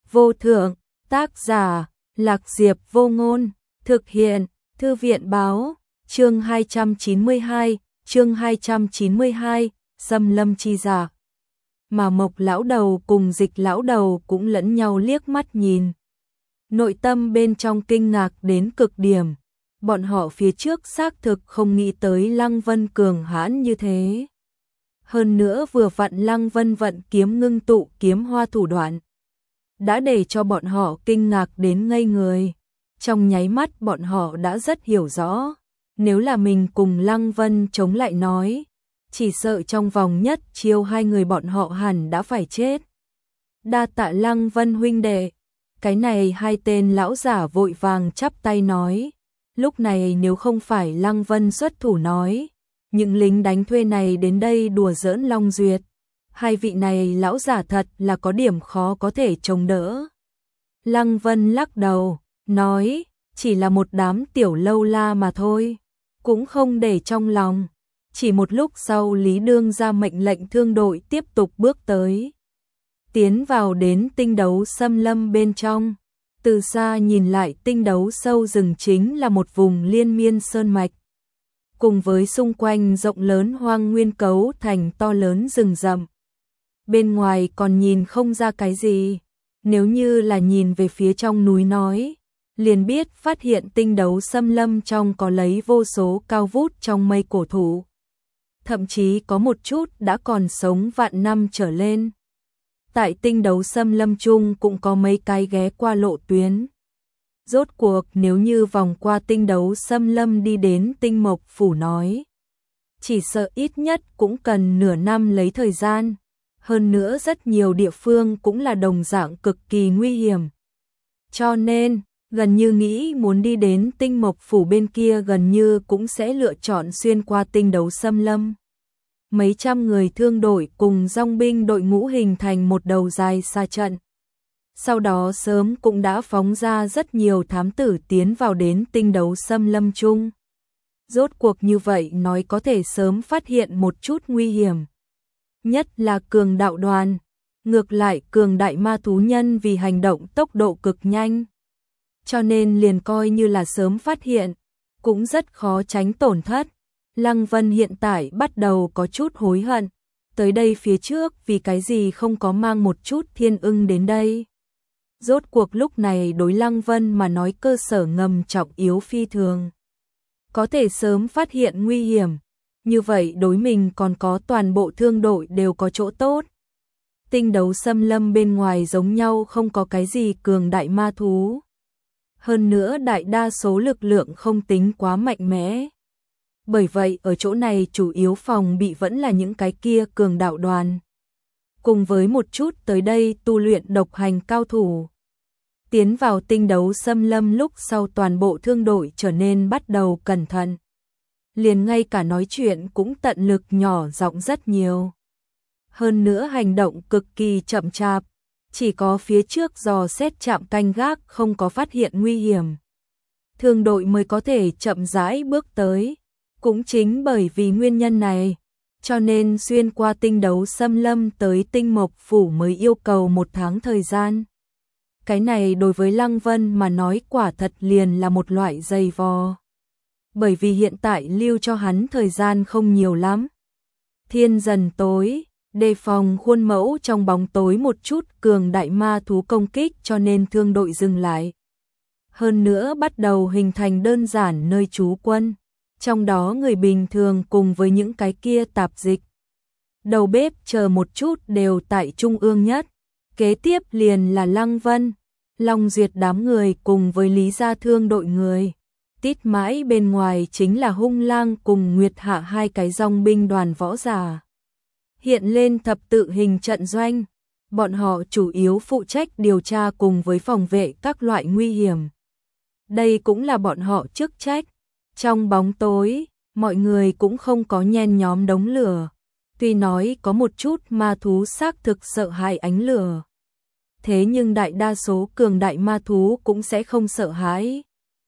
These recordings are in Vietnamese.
vô thượng, tác giả, Lạc Diệp Vô Ngôn, thực hiện, Thư viện báo, chương 292, Xâm Lâm chi giả. Mà Mộc lão đầu cùng Dịch lão đầu cũng lẫn nhau liếc mắt nhìn. Nội tâm bên trong kinh ngạc đến cực điểm, bọn họ phía trước xác thực không nghĩ tới Lăng Vân cường hãn như thế. Hơn nữa vừa vặn Lăng Vân vận kiếm ngưng tụ kiếm hoa thủ đoạn, đã để cho bọn họ kinh ngạc đến ngây người. Trong nháy mắt bọn họ đã rất hiểu rõ, nếu là mình cùng Lăng Vân chống lại nói, chỉ sợ trong vòng nhất chiêu hai người bọn họ hẳn đã phải chết. Đa tạ Lăng Vân huynh đệ. Cái này hai tên lão giả vội vàng chắp tay nói, lúc này nếu không phải Lăng Vân xuất thủ nói, những lính đánh thuê này đến đây đùa giỡn Long Duyệt, hai vị này lão giả thật là có điểm khó có thể chống đỡ. Lăng Vân lắc đầu, nói, chỉ là một đám tiểu lâu la mà thôi, cũng không để trong lòng. Chỉ một lúc sau Lý Đương ra mệnh lệnh thương đội tiếp tục bước tới, tiến vào đến tinh đấu xâm lâm bên trong. Từ xa nhìn lại tinh đấu sâu rừng chính là một vùng liên miên sơn mạch, cùng với xung quanh rộng lớn hoang nguyên cấu thành to lớn rừng rậm. Bên ngoài còn nhìn không ra cái gì, nếu như là nhìn về phía trong núi nói, liền biết phát hiện tinh đấu xâm lâm trong có lấy vô số cao vút trong mây cổ thụ. Thậm chí có một chút đã còn sống vạn năm trở lên. Tại tinh đấu xâm lâm chung cũng có mấy cái ghé qua lộ tuyến. Rốt cuộc nếu như vòng qua tinh đấu xâm lâm đi đến tinh mộc phủ nói, chỉ sợ ít nhất cũng cần nửa năm lấy thời gian. Hơn nữa rất nhiều địa phương cũng là đồng dạng cực kỳ nguy hiểm. Cho nên, gần như nghĩ muốn đi đến tinh mộc phủ bên kia gần như cũng sẽ lựa chọn xuyên qua tinh đấu xâm lâm. Mấy trăm người thương đội cùng dòng binh đội ngũ hình thành một đầu dài xa trận. Sau đó sớm cũng đã phóng ra rất nhiều thám tử tiến vào đến tinh đấu xâm lâm chung. Rốt cuộc như vậy nói có thể sớm phát hiện một chút nguy hiểm. Nhất là cường đạo đoàn, ngược lại cường đại ma thú nhân vì hành động tốc độ cực nhanh. Cho nên liền coi như là sớm phát hiện, cũng rất khó tránh tổn thất. Lăng Vân hiện tại bắt đầu có chút hối hận, tới đây phía trước vì cái gì không có mang một chút thiên ưng đến đây. Rốt cuộc lúc này đối Lăng Vân mà nói cơ sở ngầm trọng yếu phi thường. Có thể sớm phát hiện nguy hiểm, như vậy đối mình còn có toàn bộ thương đội đều có chỗ tốt. Tinh đấu xâm lâm bên ngoài giống nhau không có cái gì cường đại ma thú. Hơn nữa đại đa số lực lượng không tính quá mạnh mẽ. Bởi vậy ở chỗ này chủ yếu phòng bị vẫn là những cái kia cường đạo đoàn. Cùng với một chút tới đây tu luyện độc hành cao thủ. Tiến vào tinh đấu xâm lâm lúc sau toàn bộ thương đội trở nên bắt đầu cẩn thận. Liền ngay cả nói chuyện cũng tận lực nhỏ giọng rất nhiều. Hơn nữa hành động cực kỳ chậm chạp, chỉ có phía trước dò xét trạm canh gác không có phát hiện nguy hiểm. Thương đội mới có thể chậm rãi bước tới. Cũng chính bởi vì nguyên nhân này, cho nên xuyên qua tinh đấu xâm lâm tới tinh mộc phủ mới yêu cầu 1 tháng thời gian. Cái này đối với Lăng Vân mà nói quả thật liền là một loại dày vò. Bởi vì hiện tại lưu cho hắn thời gian không nhiều lắm. Thiên dần tối, đề phòng khuôn mẫu trong bóng tối một chút cường đại ma thú công kích cho nên thương đội dừng lại. Hơn nữa bắt đầu hình thành đơn giản nơi trú quân. Trong đó người bình thường cùng với những cái kia tạp dịch, đầu bếp chờ một chút đều tại trung ương nhất. Kế tiếp liền là Lăng Vân, Long Duyệt đám người cùng với Lý Gia thương đội người. Tít mãi bên ngoài chính là Hung Lang cùng Nguyệt Hạ hai cái dòng binh đoàn võ giả. Hiện lên thập tự hình trận doanh, bọn họ chủ yếu phụ trách điều tra cùng với phòng vệ các loại nguy hiểm. Đây cũng là bọn họ chức trách. Trong bóng tối, mọi người cũng không có nhen nhóm đống lửa. Tuy nói có một chút ma thú xác thực sợ hãi ánh lửa. Thế nhưng đại đa số cường đại ma thú cũng sẽ không sợ hãi.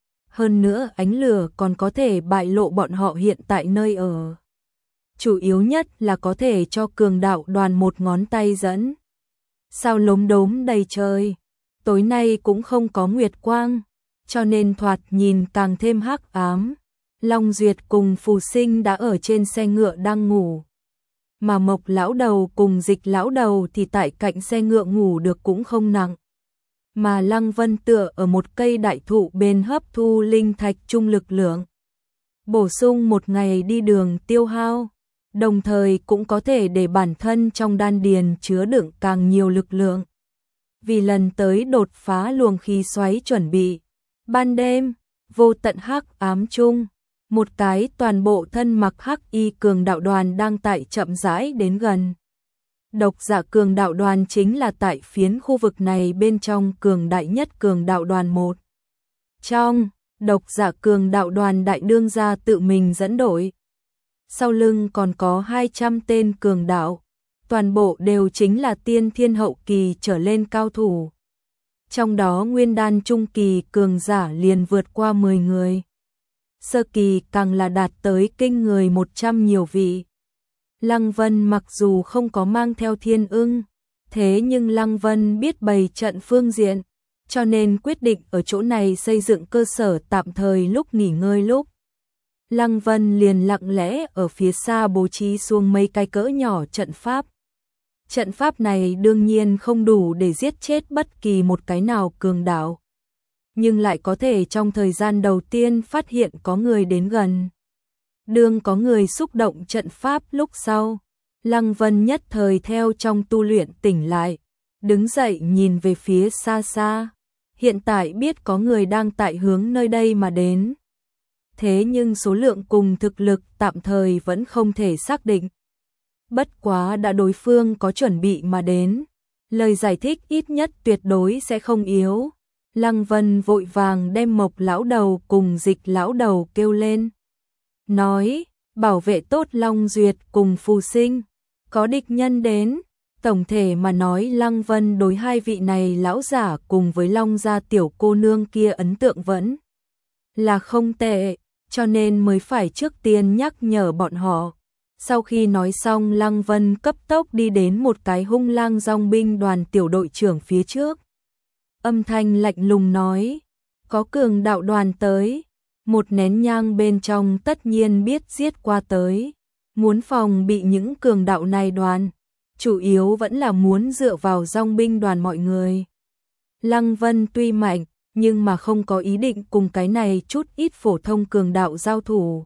Hơn nữa ánh lửa còn có thể bại lộ bọn họ hiện tại nơi ở. Chủ yếu nhất là có thể cho cường đạo đoàn một ngón tay dẫn. Sao lốm đốm đầy trời. Tối nay cũng không có nguyệt quang, cho nên thoạt nhìn càng thêm hắc ám. Long Duyệt cùng Phù Sinh đã ở trên xe ngựa đang ngủ, mà Mộc lão đầu cùng Dịch lão đầu thì tại cạnh xe ngựa ngủ được cũng không nặng. Mà Lăng Vân tựa ở một cây đại thụ bên hấp thu linh thạch trung lực lượng, bổ sung một ngày đi đường tiêu hao, đồng thời cũng có thể để bản thân trong đan điền chứa đựng càng nhiều lực lượng. Vì lần tới đột phá luồng khí xoáy chuẩn bị, ban đêm, vô tận hắc ám chung, một cái toàn bộ thân mặc hắc y cường đạo đoàn đang tại chậm rãi đến gần. Độc Dạ cường đạo đoàn chính là tại phiến khu vực này bên trong cường đại nhất cường đạo đoàn một. Trong, Độc Dạ cường đạo đoàn đại đương gia tự mình dẫn đội. Sau lưng còn có 200 tên cường đạo, toàn bộ đều chính là tiên thiên hậu kỳ trở lên cao thủ. Trong đó nguyên đan trung kỳ cường giả liền vượt qua 10 người. Sơ kỳ càng là đạt tới kinh người 100 nhiều vị. Lăng Vân mặc dù không có mang theo thiên ưng, thế nhưng Lăng Vân biết bày trận phương diện, cho nên quyết định ở chỗ này xây dựng cơ sở tạm thời lúc nghỉ ngơi lúc. Lăng Vân liền lặng lẽ ở phía xa bố trí xuống mấy cái cỡ nhỏ trận pháp. Trận pháp này đương nhiên không đủ để giết chết bất kỳ một cái nào cường đạo, nhưng lại có thể trong thời gian đầu tiên phát hiện có người đến gần. Đương có người xúc động trận pháp lúc sau, Lăng Vân nhất thời theo trong tu luyện tỉnh lại, đứng dậy nhìn về phía xa xa. Hiện tại biết có người đang tại hướng nơi đây mà đến. Thế nhưng số lượng cùng thực lực tạm thời vẫn không thể xác định. Bất quá đã đối phương có chuẩn bị mà đến, lời giải thích ít nhất tuyệt đối sẽ không yếu. Lăng Vân vội vàng đem Mộc lão đầu cùng Dịch lão đầu kêu lên, nói, bảo vệ tốt Long Duyệt cùng Phù Sinh, có địch nhân đến. Tổng thể mà nói Lăng Vân đối hai vị này lão giả cùng với Long gia tiểu cô nương kia ấn tượng vẫn là không tệ, cho nên mới phải trước tiên nhắc nhở bọn họ. Sau khi nói xong Lăng Vân cấp tốc đi đến một cái hung lang dòng binh đoàn tiểu đội trưởng phía trước. Âm thanh lạnh lùng nói, có cường đạo đoàn tới, một nén nhang bên trong tất nhiên biết giết qua tới. Muốn phòng bị những cường đạo này đoàn, chủ yếu vẫn là muốn dựa vào dòng binh đoàn mọi người. Lăng Vân tuy mạnh, nhưng mà không có ý định cùng cái này chút ít phổ thông cường đạo giao thủ.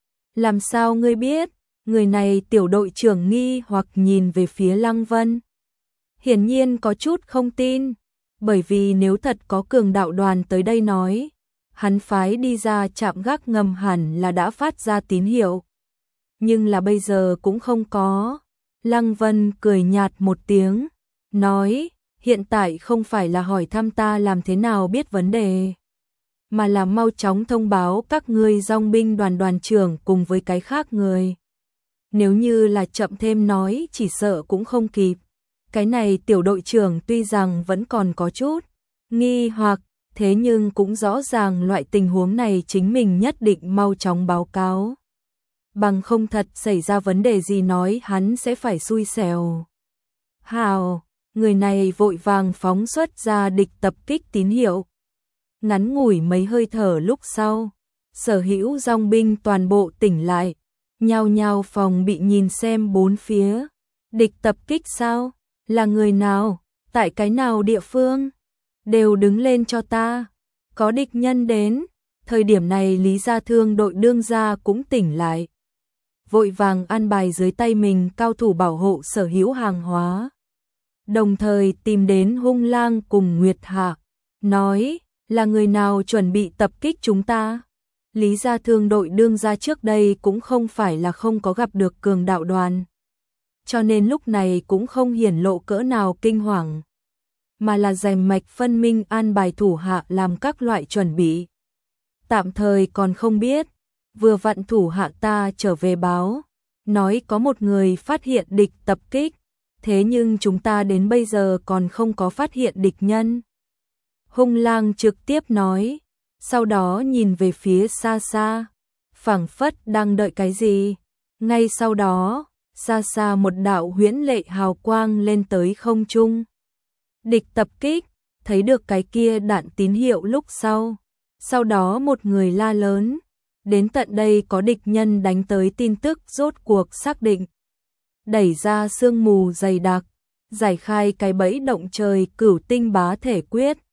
Làm sao ngươi biết? Người này tiểu đội trưởng nghi hoặc nhìn về phía Lăng Vân. Hiển nhiên có chút không tin, bởi vì nếu thật có cường đạo đoàn tới đây nói, hắn phái đi ra trạm gác ngầm hẳn là đã phát ra tín hiệu. Nhưng là bây giờ cũng không có. Lăng Vân cười nhạt một tiếng, nói, hiện tại không phải là hỏi thăm ta làm thế nào biết vấn đề, mà là mau chóng thông báo các ngươi dòng binh đoàn đoàn trưởng cùng với cái khác người. Nếu như là chậm thêm nói chỉ sợ cũng không kịp. Cái này tiểu đội trưởng tuy rằng vẫn còn có chút nghi hoặc, thế nhưng cũng rõ ràng loại tình huống này chính mình nhất định mau chóng báo cáo. Bằng không thật xảy ra vấn đề gì nói hắn sẽ phải xui xẻo. Hào, người này vội vàng phóng xuất ra địch tập kích tín hiệu. Ngắn ngủi mấy hơi thở lúc sau, sở hữu dòng binh toàn bộ tỉnh lại, nhao nhao phòng bị nhìn xem bốn phía. Địch tập kích sao? Là người nào? Tại cái nào địa phương? Đều đứng lên cho ta. Có địch nhân đến. Thời điểm này Lý Gia Thương đội đương gia cũng tỉnh lại, vội vàng an bài dưới tay mình cao thủ bảo hộ sở hữu hàng hóa. Đồng thời tìm đến Hung Lang cùng Nguyệt Hạ, nói, là người nào chuẩn bị tập kích chúng ta? Lý Gia Thương đội đương gia trước đây cũng không phải là không có gặp được cường đạo đoàn, cho nên lúc này cũng không hiển lộ cỡ nào kinh hoàng, mà là rành mạch phân minh an bài thủ hạ làm các loại chuẩn bị. Tạm thời còn không biết, vừa vặn thủ hạ ta trở về báo, nói có một người phát hiện địch tập kích, thế nhưng chúng ta đến bây giờ còn không có phát hiện địch nhân. Hung Lang trực tiếp nói, sau đó nhìn về phía xa xa, phảng phất đang đợi cái gì. Ngay sau đó, xa xa một đạo huyễn lệ hào quang lên tới không trung. Địch tập kích, thấy được cái kia đạn tín hiệu lúc sau. Sau đó một người la lớn, đến tận đây có địch nhân đánh tới tin tức rốt cuộc xác định. Đẩy ra sương mù dày đặc, giải khai cái bẫy động trời Cửu Tinh Bá Thể Quyết.